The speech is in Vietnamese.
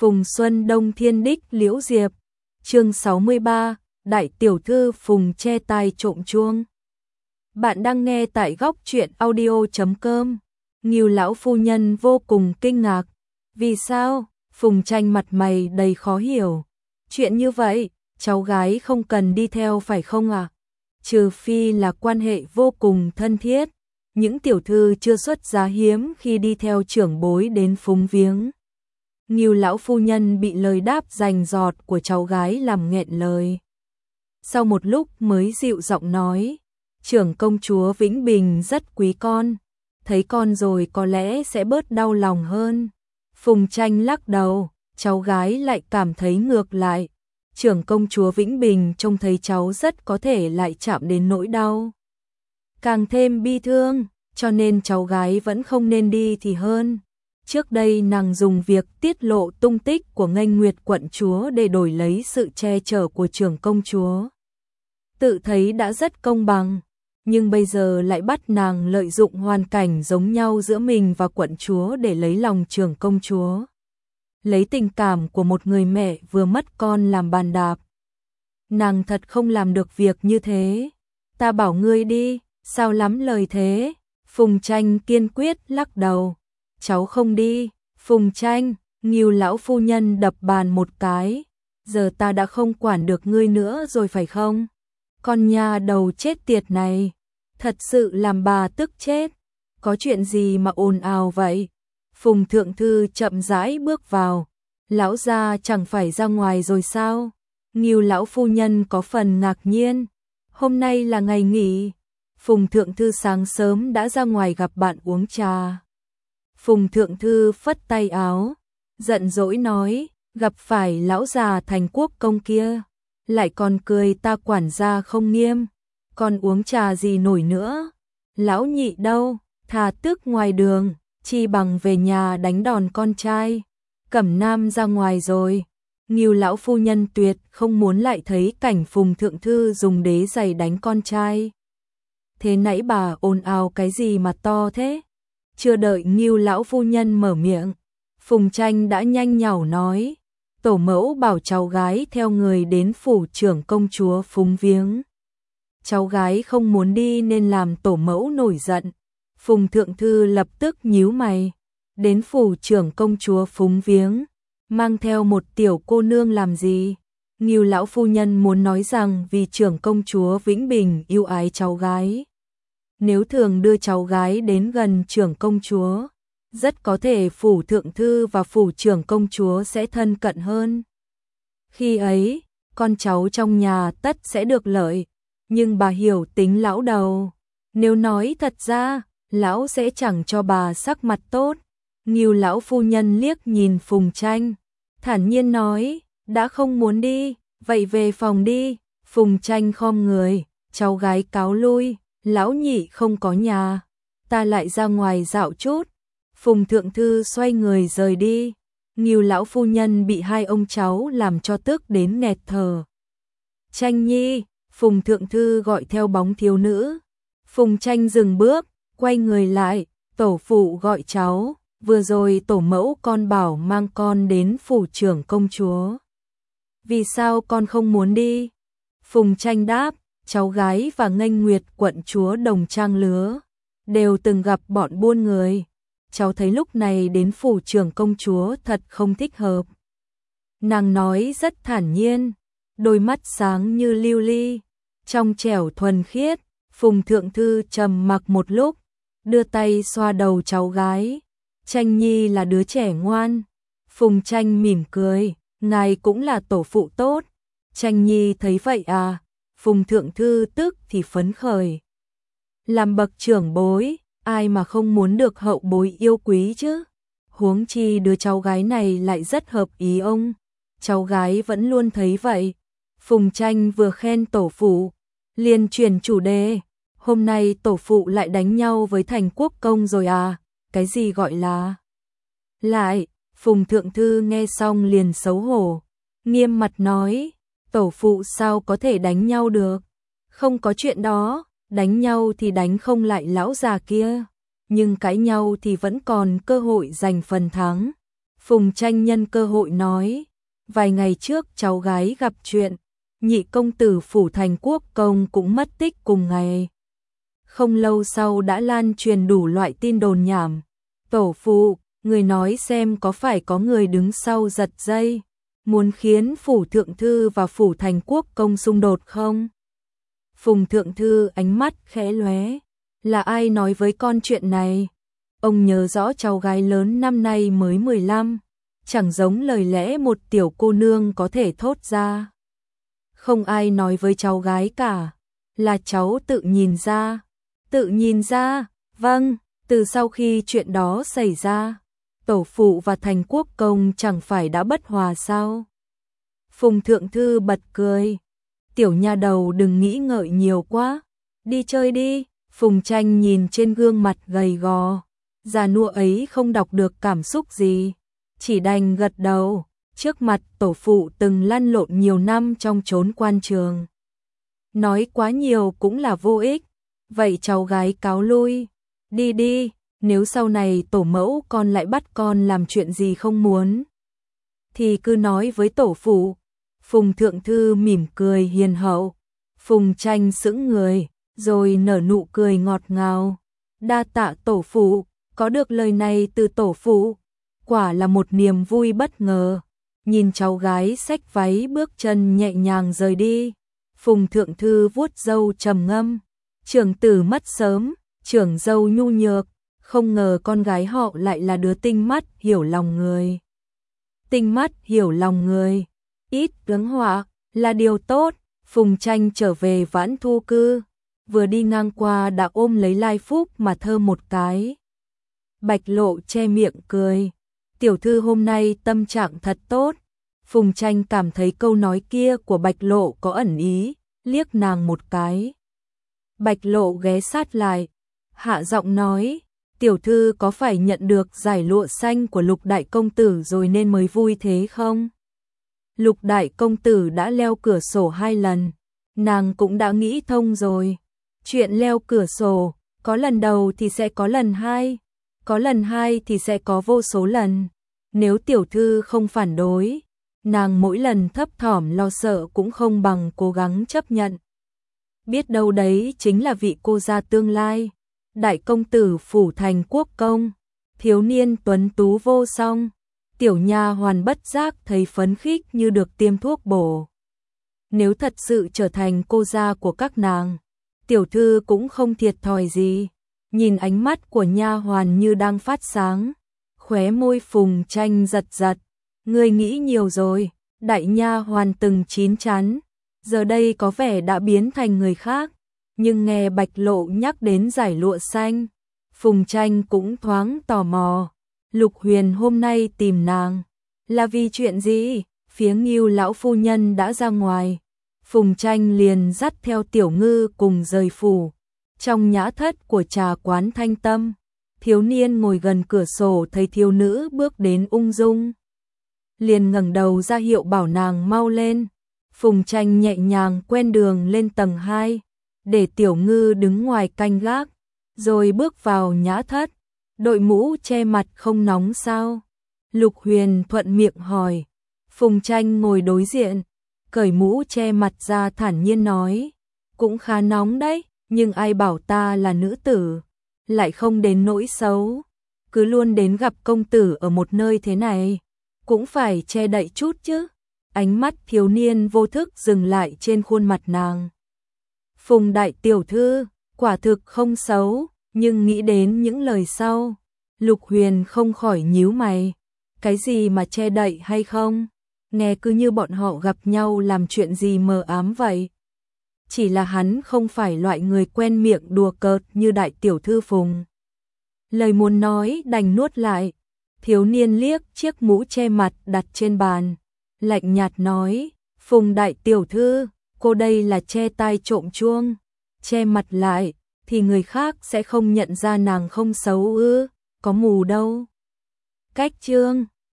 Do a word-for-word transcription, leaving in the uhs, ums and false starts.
Phùng Xuân Đông Thiên Đích Liễu Diệp. Chương sáu mươi ba, Đại tiểu thư Phùng che tai trộm chuông. Bạn đang nghe tại góc truyện audio chấm com. Ngưu lão phu nhân vô cùng kinh ngạc. Vì sao? Phùng Tranh mặt mày đầy khó hiểu. Chuyện như vậy, cháu gái không cần đi theo phải không ạ? À? Trừ phi là quan hệ vô cùng thân thiết. Những tiểu thư chưa xuất giá hiếm khi đi theo trưởng bối đến phúng viếng. Ngưu lão phu nhân bị lời đáp rành rọt của cháu gái làm nghẹn lời. Sau một lúc mới dịu giọng nói, trưởng công chúa Vĩnh Bình rất quý con, thấy con rồi có lẽ sẽ bớt đau lòng hơn. Phùng Tranh lắc đầu, cháu gái lại cảm thấy ngược lại. Trưởng công chúa Vĩnh Bình trông thấy cháu rất có thể lại chạm đến nỗi đau. Càng thêm bi thương, cho nên cháu gái vẫn không nên đi thì hơn. Trước đây nàng dùng việc tiết lộ tung tích của Nghênh Nguyệt quận chúa để đổi lấy sự che chở của trưởng công chúa. Tự thấy đã rất công bằng, nhưng bây giờ lại bắt nàng lợi dụng hoàn cảnh giống nhau giữa mình và quận chúa để lấy lòng trưởng công chúa. Lấy tình cảm của một người mẹ vừa mất con làm bàn đạp. Nàng thật không làm được việc như thế. Ta bảo ngươi đi, sao lắm lời thế? Phùng Tranh kiên quyết lắc đầu. Cháu không đi. Phùng Tranh, Ngưu lão phu nhân đập bàn một cái. Giờ ta đã không quản được ngươi nữa rồi phải không? Con nhà đầu chết tiệt này, thật sự làm bà tức chết. Có chuyện gì mà ồn ào vậy? Phùng thượng thư chậm rãi bước vào. Lão gia chẳng phải ra ngoài rồi sao? Ngưu lão phu nhân có phần ngạc nhiên. Hôm nay là ngày nghỉ. Phùng thượng thư sáng sớm đã ra ngoài gặp bạn uống trà. Phùng thượng thư phất tay áo, giận dỗi nói, gặp phải lão già Thành Quốc công kia, lại còn cười ta quản gia không nghiêm, còn uống trà gì nổi nữa. Lão nhị đâu, thà tức ngoài đường, chi bằng về nhà đánh đòn con trai. Cẩm Nam ra ngoài rồi. Ngưu lão phu nhân tuyệt không muốn lại thấy cảnh Phùng thượng thư dùng đế giày đánh con trai. Thế nãy bà ồn ào cái gì mà to thế? Chưa đợi Ngưu lão phu nhân mở miệng, Phùng Tranh đã nhanh nhảu nói, tổ mẫu bảo cháu gái theo người đến phủ trưởng công chúa phúng viếng. Cháu gái không muốn đi nên làm tổ mẫu nổi giận. Phùng thượng thư lập tức nhíu mày, đến phủ trưởng công chúa phúng viếng, mang theo một tiểu cô nương làm gì? Ngưu lão phu nhân muốn nói rằng vì trưởng công chúa Vĩnh Bình yêu ái cháu gái. Nếu thường đưa cháu gái đến gần trưởng công chúa, rất có thể phủ thượng thư và phủ trưởng công chúa sẽ thân cận hơn. Khi ấy, con cháu trong nhà tất sẽ được lợi, nhưng bà hiểu tính lão đầu. Nếu nói thật ra, lão sẽ chẳng cho bà sắc mặt tốt. Ngưu lão phu nhân liếc nhìn Phùng Tranh, thản nhiên nói, đã không muốn đi, vậy về phòng đi. Phùng Tranh khom người, cháu gái cáo lui. Lão nhị không có nhà, ta lại ra ngoài dạo chút. Phùng thượng thư xoay người rời đi. Ngưu lão phu nhân bị hai ông cháu làm cho tức đến nghẹt thở. Tranh nhi, Phùng thượng thư gọi theo bóng thiếu nữ. Phùng Tranh dừng bước, quay người lại, tổ phụ gọi cháu, vừa rồi tổ mẫu con bảo mang con đến phủ trưởng công chúa. Vì sao con không muốn đi? Phùng Tranh đáp, cháu gái và Nghênh Nguyệt quận chúa đồng trang lứa, đều từng gặp bọn buôn người. Cháu thấy lúc này đến phủ trưởng công chúa thật không thích hợp. Nàng nói rất thản nhiên, đôi mắt sáng như lưu ly, trong trẻo thuần khiết. Phùng thượng thư trầm mặc một lúc, đưa tay xoa đầu cháu gái. Tranh nhi là đứa trẻ ngoan. Phùng Tranh mỉm cười, ngài cũng là tổ phụ tốt. Tranh nhi thấy vậy à? Phùng thượng thư tức thì phấn khởi. Làm bậc trưởng bối, ai mà không muốn được hậu bối yêu quý chứ? Huống chi đứa cháu gái này lại rất hợp ý ông. Cháu gái vẫn luôn thấy vậy. Phùng Tranh vừa khen tổ phụ, liền chuyển chủ đề. Hôm nay tổ phụ lại đánh nhau với Thành Quốc công rồi à? Cái gì gọi là? Lại, Phùng thượng thư nghe xong liền xấu hổ, nghiêm mặt nói, tổ phụ sao có thể đánh nhau được? Không có chuyện đó, đánh nhau thì đánh không lại lão già kia, nhưng cãi nhau thì vẫn còn cơ hội giành phần thắng. Phùng Tranh nhân cơ hội nói, vài ngày trước cháu gái gặp chuyện, nhị công tử phủ thành quốc công cũng mất tích cùng ngày. Không lâu sau đã lan truyền đủ loại tin đồn nhảm. Tổ phụ, người nói xem có phải có người đứng sau giật dây, muốn khiến phủ thượng thư và phủ thành quốc công xung đột không? Phùng thượng thư ánh mắt khẽ lóe, là ai nói với con chuyện này? Ông nhớ rõ cháu gái lớn năm nay mới mười lăm, chẳng giống lời lẽ một tiểu cô nương có thể thốt ra. Không ai nói với cháu gái cả, là cháu tự nhìn ra. Tự nhìn ra, vâng, từ sau khi chuyện đó xảy ra, tổ phụ và thành quốc công chẳng phải đã bất hòa sao? Phùng thượng thư bật cười, tiểu nha đầu đừng nghĩ ngợi nhiều quá, đi chơi đi. Phùng Tranh nhìn trên gương mặt gầy gò, già nua ấy không đọc được cảm xúc gì, chỉ đành gật đầu. Trước mặt tổ phụ từng lăn lộn nhiều năm trong chốn quan trường, nói quá nhiều cũng là vô ích. Vậy cháu gái cáo lui, đi đi, nếu sau này tổ mẫu con lại bắt con làm chuyện gì không muốn, thì cứ nói với tổ phụ. Phùng thượng thư mỉm cười hiền hậu. Phùng Tranh sững người, rồi nở nụ cười ngọt ngào. Đa tạ tổ phụ, có được lời này từ tổ phụ, quả là một niềm vui bất ngờ. Nhìn cháu gái xách váy bước chân nhẹ nhàng rời đi, Phùng thượng thư vuốt râu trầm ngâm. Trưởng tử mất sớm, trưởng dâu nhu nhược, không ngờ con gái họ lại là đứa tinh mắt hiểu lòng người. Tinh mắt hiểu lòng người, ít tướng họa, là điều tốt. Phùng Tranh trở về Vãn Thu cư, vừa đi ngang qua đã ôm lấy Lai Phúc mà thơm một cái. Bạch Lộ che miệng cười, tiểu thư hôm nay tâm trạng thật tốt. Phùng Tranh cảm thấy câu nói kia của Bạch Lộ có ẩn ý, liếc nàng một cái. Bạch Lộ ghé sát lại, hạ giọng nói, tiểu thư có phải nhận được giải lụa xanh của Lục đại công tử rồi nên mới vui thế không? Lục đại công tử đã leo cửa sổ hai lần, nàng cũng đã nghĩ thông rồi. Chuyện leo cửa sổ, có lần đầu thì sẽ có lần hai, có lần hai thì sẽ có vô số lần. Nếu tiểu thư không phản đối, nàng mỗi lần thấp thỏm lo sợ cũng không bằng cố gắng chấp nhận. Biết đâu đấy chính là vị cô gia tương lai, đại công tử phủ thành quốc công, thiếu niên tuấn tú vô song. Tiểu nha hoàn bất giác thấy phấn khích như được tiêm thuốc bổ. Nếu thật sự trở thành cô gia của các nàng, tiểu thư cũng không thiệt thòi gì. Nhìn ánh mắt của nha hoàn như đang phát sáng, khóe môi Phùng Tranh giật giật. Ngươi nghĩ nhiều rồi. Đại nha hoàn từng chín chắn, giờ đây có vẻ đã biến thành người khác. Nhưng nghe Bạch Lộ nhắc đến giải lụa xanh, Phùng Tranh cũng thoáng tò mò. Lục Huyền hôm nay tìm nàng là vì chuyện gì? Phía Ngưu lão phu nhân đã ra ngoài, Phùng Tranh liền dắt theo Tiểu Ngư cùng rời phủ. Trong nhã thất của trà quán Thanh Tâm, thiếu niên ngồi gần cửa sổ thấy thiếu nữ bước đến ung dung, liền ngẩng đầu ra hiệu bảo nàng mau lên. Phùng Tranh nhẹ nhàng quen đường lên tầng hai, để Tiểu Ngư đứng ngoài canh gác, rồi bước vào nhã thất. Đội mũ che mặt không nóng sao? Lục Huyền thuận miệng hỏi. Phùng Tranh ngồi đối diện, cởi mũ che mặt ra thản nhiên nói, cũng khá nóng đấy, nhưng ai bảo ta là nữ tử, lại không đến nỗi xấu, cứ luôn đến gặp công tử ở một nơi thế này, cũng phải che đậy chút chứ. Ánh mắt thiếu niên vô thức dừng lại trên khuôn mặt nàng. Phùng đại tiểu thư, quả thực không xấu, nhưng nghĩ đến những lời sau, Lục Huyền không khỏi nhíu mày. Cái gì mà che đậy hay không? Nghe cứ như bọn họ gặp nhau làm chuyện gì mờ ám vậy. Chỉ là hắn không phải loại người quen miệng đùa cợt như đại tiểu thư Phùng. Lời muốn nói đành nuốt lại. Thiếu niên liếc chiếc mũ che mặt đặt trên bàn, lạnh nhạt nói, Phùng đại tiểu thư, cô đây là che tai trộm chuông, che mặt lại thì người khác sẽ không nhận ra nàng không xấu ư? Có mù đâu. Cách chương